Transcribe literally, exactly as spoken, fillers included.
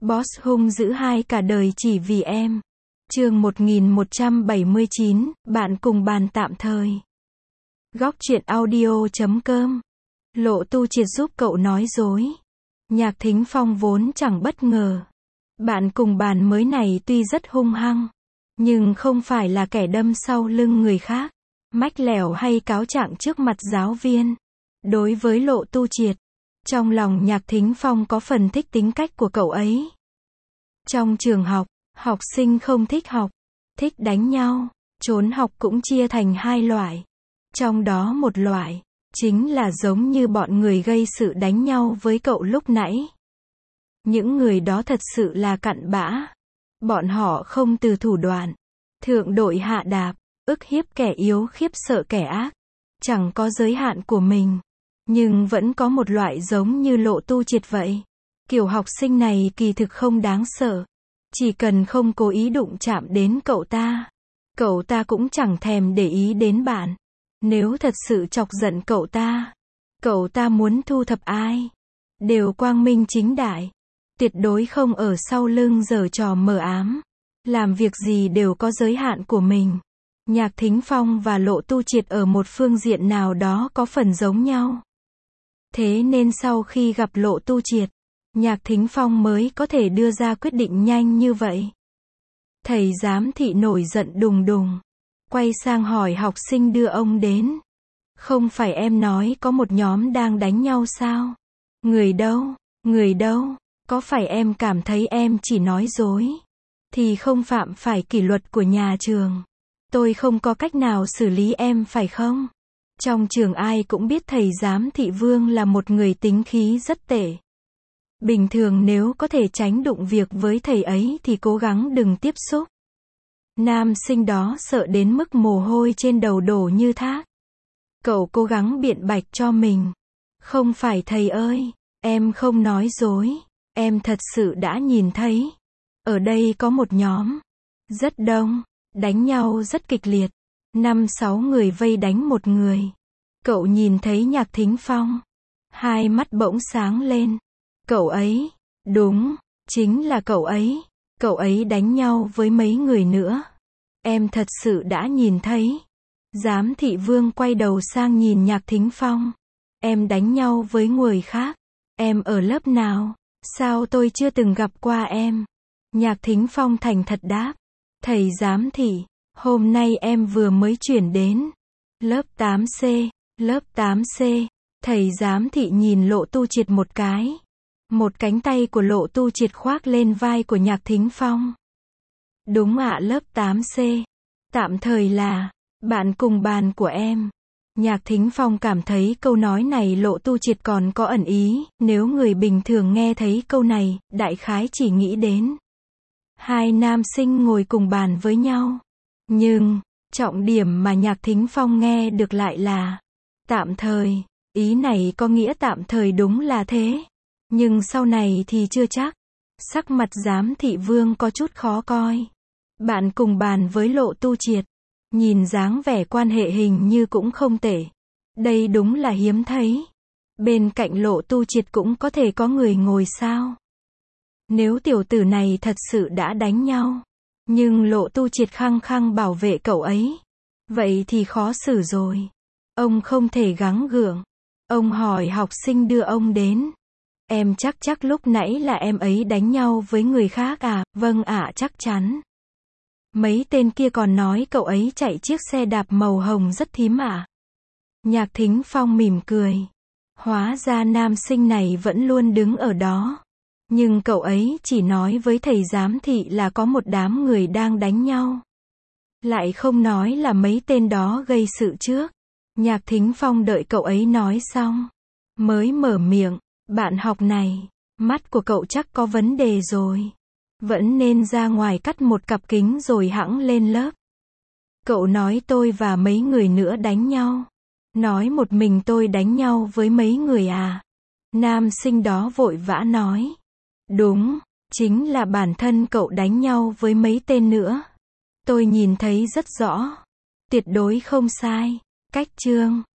Boss hung dữ hai cả đời chỉ vì em. Chương một nghìn một trăm bảy mươi chín, bạn cùng bàn tạm thời. Góc truyện audio chấm com. Lộ Tu Triệt giúp cậu nói dối. Nhạc Thính Phong vốn chẳng bất ngờ. Bạn cùng bàn mới này tuy rất hung hăng, nhưng không phải là kẻ đâm sau lưng người khác, mách lẻo hay cáo trạng trước mặt giáo viên. Đối với Lộ Tu Triệt, trong lòng Nhạc Thính Phong có phần thích tính cách của cậu ấy. Trong trường học, học sinh không thích học, thích đánh nhau, trốn học cũng chia thành hai loại. Trong đó một loại, chính là giống như bọn người gây sự đánh nhau với cậu lúc nãy. Những người đó thật sự là cặn bã. Bọn họ không từ thủ đoạn, thượng đội hạ đạp, ức hiếp kẻ yếu khiếp sợ kẻ ác. Chẳng có giới hạn của mình. Nhưng vẫn có một loại giống như Lộ Tu Triệt vậy. Kiểu học sinh này kỳ thực không đáng sợ. Chỉ cần không cố ý đụng chạm đến cậu ta, cậu ta cũng chẳng thèm để ý đến bạn. Nếu thật sự chọc giận cậu ta, cậu ta muốn thu thập ai, đều quang minh chính đại. Tuyệt đối không ở sau lưng giở trò mờ ám. Làm việc gì đều có giới hạn của mình. Nhạc Thính Phong và Lộ Tu Triệt ở một phương diện nào đó có phần giống nhau. Thế nên sau khi gặp Lộ Tu Triệt, Nhạc Thính Phong mới có thể đưa ra quyết định nhanh như vậy. Thầy giám thị nổi giận đùng đùng, quay sang hỏi học sinh đưa ông đến. Không phải em nói có một nhóm đang đánh nhau sao? Người đâu? Người đâu? Có phải em cảm thấy em chỉ nói dối thì không phạm phải kỷ luật của nhà trường? Tôi không có cách nào xử lý em phải không? Trong trường ai cũng biết thầy giám thị Vương là một người tính khí rất tệ. Bình thường nếu có thể tránh đụng việc với thầy ấy thì cố gắng đừng tiếp xúc. Nam sinh đó sợ đến mức mồ hôi trên đầu đổ như thác. Cậu cố gắng biện bạch cho mình. Không phải thầy ơi, em không nói dối. Em thật sự đã nhìn thấy. Ở đây có một nhóm, rất đông, đánh nhau rất kịch liệt. Năm sáu người vây đánh một người. Cậu nhìn thấy Nhạc Thính Phong. Hai mắt bỗng sáng lên. Cậu ấy, đúng, chính là cậu ấy. Cậu ấy đánh nhau với mấy người nữa. Em thật sự đã nhìn thấy. Giám thị Vương quay đầu sang nhìn Nhạc Thính Phong. Em đánh nhau với người khác. Em ở lớp nào? Sao tôi chưa từng gặp qua em? Nhạc Thính Phong thành thật đáp. Thầy giám thị, hôm nay em vừa mới chuyển đến. Lớp tám C, lớp tám C. Thầy giám thị nhìn Lộ Tu Triệt một cái. Một cánh tay của Lộ Tu Triệt khoác lên vai của Nhạc Thính Phong. Đúng ạ, lớp tám C. Tạm thời là bạn cùng bàn của em. Nhạc Thính Phong cảm thấy câu nói này Lộ Tu Triệt còn có ẩn ý. Nếu người bình thường nghe thấy câu này, đại khái chỉ nghĩ đến hai nam sinh ngồi cùng bàn với nhau. Nhưng, trọng điểm mà Nhạc Thính Phong nghe được lại là tạm thời. Ý này có nghĩa tạm thời đúng là thế. Nhưng sau này thì chưa chắc. Sắc mặt giám thị Vương có chút khó coi. Bạn cùng bàn với Lộ Tu Triệt. Nhìn dáng vẻ quan hệ hình như cũng không tệ. Đây đúng là hiếm thấy. Bên cạnh Lộ Tu Triệt cũng có thể có người ngồi sao? Nếu tiểu tử này thật sự đã đánh nhau, nhưng Lộ Tu Triệt khăng khăng bảo vệ cậu ấy, vậy thì khó xử rồi. Ông không thể gắng gượng. Ông hỏi học sinh đưa ông đến. Em chắc chắc lúc nãy là em ấy đánh nhau với người khác à? Vâng ạ, chắc chắn. Mấy tên kia còn nói cậu ấy chạy chiếc xe đạp màu hồng rất thím ạ. Nhạc Thính Phong mỉm cười. Hóa ra nam sinh này vẫn luôn đứng ở đó. Nhưng cậu ấy chỉ nói với thầy giám thị là có một đám người đang đánh nhau. Lại không nói là mấy tên đó gây sự trước. Nhạc Thính Phong đợi cậu ấy nói xong, mới mở miệng. Bạn học này, mắt của cậu chắc có vấn đề rồi. Vẫn nên ra ngoài cắt một cặp kính rồi hẵng lên lớp. Cậu nói tôi và mấy người nữa đánh nhau. Nói một mình tôi đánh nhau với mấy người à? Nam sinh đó vội vã nói. Đúng, chính là bản thân cậu đánh nhau với mấy tên nữa. Tôi nhìn thấy rất rõ. Tuyệt đối không sai. Cách chương